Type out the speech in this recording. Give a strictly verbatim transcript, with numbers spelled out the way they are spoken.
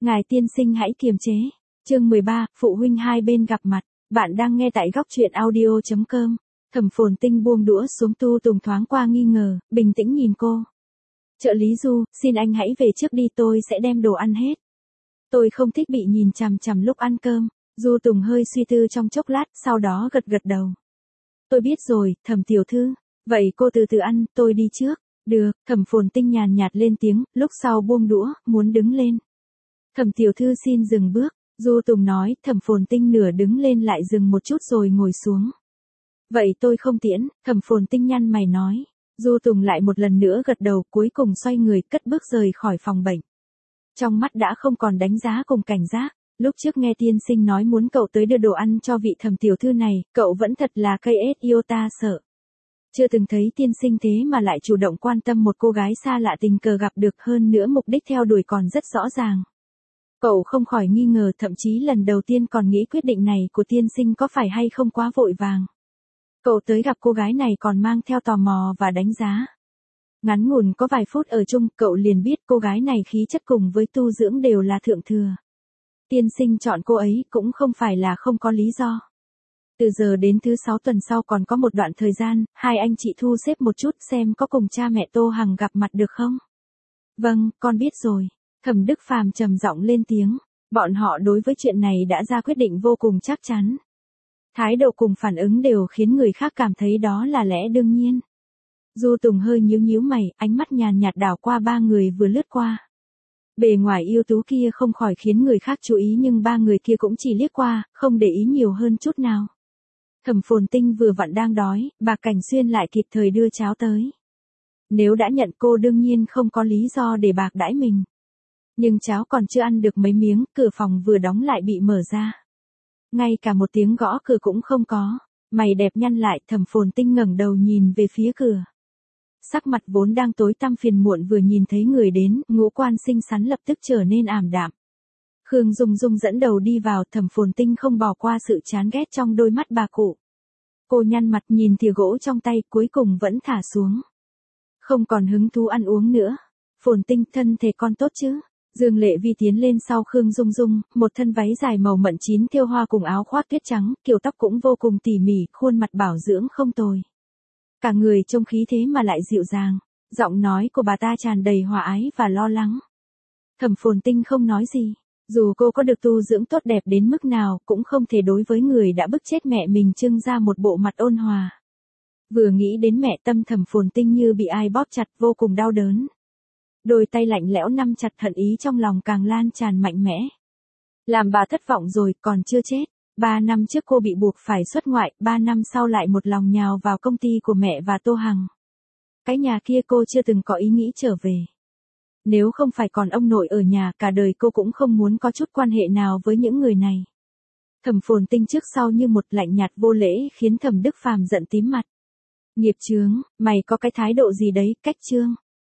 Ngài tiên sinh hãy kiềm chế. Chương mười ba, phụ huynh hai bên gặp mặt. Bạn đang nghe tại góc truyện audio chấm com. Thẩm Phồn Tinh buông đũa xuống, Tu Tùng thoáng qua nghi ngờ, bình tĩnh nhìn cô. Trợ lý Du, xin anh hãy về trước đi, tôi sẽ đem đồ ăn hết. Tôi không thích bị nhìn chằm chằm lúc ăn cơm. Du Tùng hơi suy tư trong chốc lát, sau đó gật gật đầu. Tôi biết rồi, Thẩm tiểu thư. Vậy cô từ từ ăn, tôi đi trước. Được, Thẩm Phồn Tinh nhàn nhạt lên tiếng, lúc sau buông đũa, muốn đứng lên. Thẩm tiểu thư xin dừng bước. Du Tùng nói, Thẩm Phồn Tinh nửa đứng lên lại dừng một chút rồi ngồi xuống. Vậy tôi không tiễn, Thẩm Phồn Tinh nhăn mày nói. Du Tùng lại một lần nữa gật đầu, cuối cùng xoay người cất bước rời khỏi phòng bệnh. Trong mắt đã không còn đánh giá cùng cảnh giác. Lúc trước nghe tiên sinh nói muốn cậu tới đưa đồ ăn cho vị Thẩm tiểu thư này, cậu vẫn thật là cây ết yêu ta sợ. Chưa từng thấy tiên sinh thế mà lại chủ động quan tâm một cô gái xa lạ tình cờ gặp được, hơn nữa mục đích theo đuổi còn rất rõ ràng. Cậu không khỏi nghi ngờ, thậm chí lần đầu tiên còn nghĩ quyết định này của tiên sinh có phải hay không quá vội vàng. Cậu tới gặp cô gái này còn mang theo tò mò và đánh giá. Ngắn ngủn có vài phút ở chung, cậu liền biết cô gái này khí chất cùng với tu dưỡng đều là thượng thừa. Tiên sinh chọn cô ấy cũng không phải là không có lý do. Từ giờ đến thứ sáu tuần sau còn có một đoạn thời gian, hai anh chị thu xếp một chút xem có cùng cha mẹ Tô Hằng gặp mặt được không? Vâng, con biết rồi. Thẩm Đức Phàm trầm giọng lên tiếng. Bọn họ đối với chuyện này đã ra quyết định vô cùng chắc chắn. Thái độ cùng phản ứng đều khiến người khác cảm thấy đó là lẽ đương nhiên. Du Tùng hơi nhíu nhíu mày, ánh mắt nhàn nhạt đảo qua ba người vừa lướt qua. Bề ngoài ưu tú kia không khỏi khiến người khác chú ý, nhưng ba người kia cũng chỉ liếc qua, không để ý nhiều hơn chút nào. Thẩm Phồn Tinh vừa vặn đang đói, bà Cảnh Xuyên lại kịp thời đưa cháo tới. Nếu đã nhận cô đương nhiên không có lý do để bạc đãi mình. Nhưng cháo còn chưa ăn được mấy miếng, cửa phòng vừa đóng lại bị mở ra. Ngay cả một tiếng gõ cửa cũng không có. Mày đẹp nhăn lại, Thẩm Phồn Tinh ngẩng đầu nhìn về phía cửa. Sắc mặt vốn đang tối tăm phiền muộn vừa nhìn thấy người đến, ngũ quan xinh xắn lập tức trở nên ảm đạm. Khương Dung Dung dẫn đầu đi vào, Thẩm Phồn Tinh không bỏ qua sự chán ghét trong đôi mắt bà cụ. Cô nhăn mặt nhìn thìa gỗ trong tay, cuối cùng vẫn thả xuống. Không còn hứng thú ăn uống nữa. Phồn Tinh, thân thể con tốt chứ? Dương Lệ Vi tiến lên sau Khương Dung Dung, một thân váy dài màu mận chín thêu hoa cùng áo khoác tuyết trắng, kiểu tóc cũng vô cùng tỉ mỉ, khuôn mặt bảo dưỡng không tồi. Cả người trông khí thế mà lại dịu dàng, giọng nói của bà ta tràn đầy hòa ái và lo lắng. Thẩm Phồn Tinh không nói gì, dù cô có được tu dưỡng tốt đẹp đến mức nào, cũng không thể đối với người đã bức chết mẹ mình trưng ra một bộ mặt ôn hòa. Vừa nghĩ đến mẹ, tâm Thẩm Phồn Tinh như bị ai bóp chặt, vô cùng đau đớn. Đôi tay lạnh lẽo nắm chặt, hận ý trong lòng càng lan tràn mạnh mẽ. Làm bà thất vọng rồi, còn chưa chết. Ba năm trước cô bị buộc phải xuất ngoại, ba năm sau lại một lòng nhào vào công ty của mẹ và Tô Hằng. Cái nhà kia cô chưa từng có ý nghĩ trở về. Nếu không phải còn ông nội ở nhà, cả đời cô cũng không muốn có chút quan hệ nào với những người này. Thẩm Phồn Tinh trước sau như một lạnh nhạt vô lễ khiến Thẩm Đức Phàm giận tím mặt. Nghiệp chướng, mày có cái thái độ gì đấy, cách trương.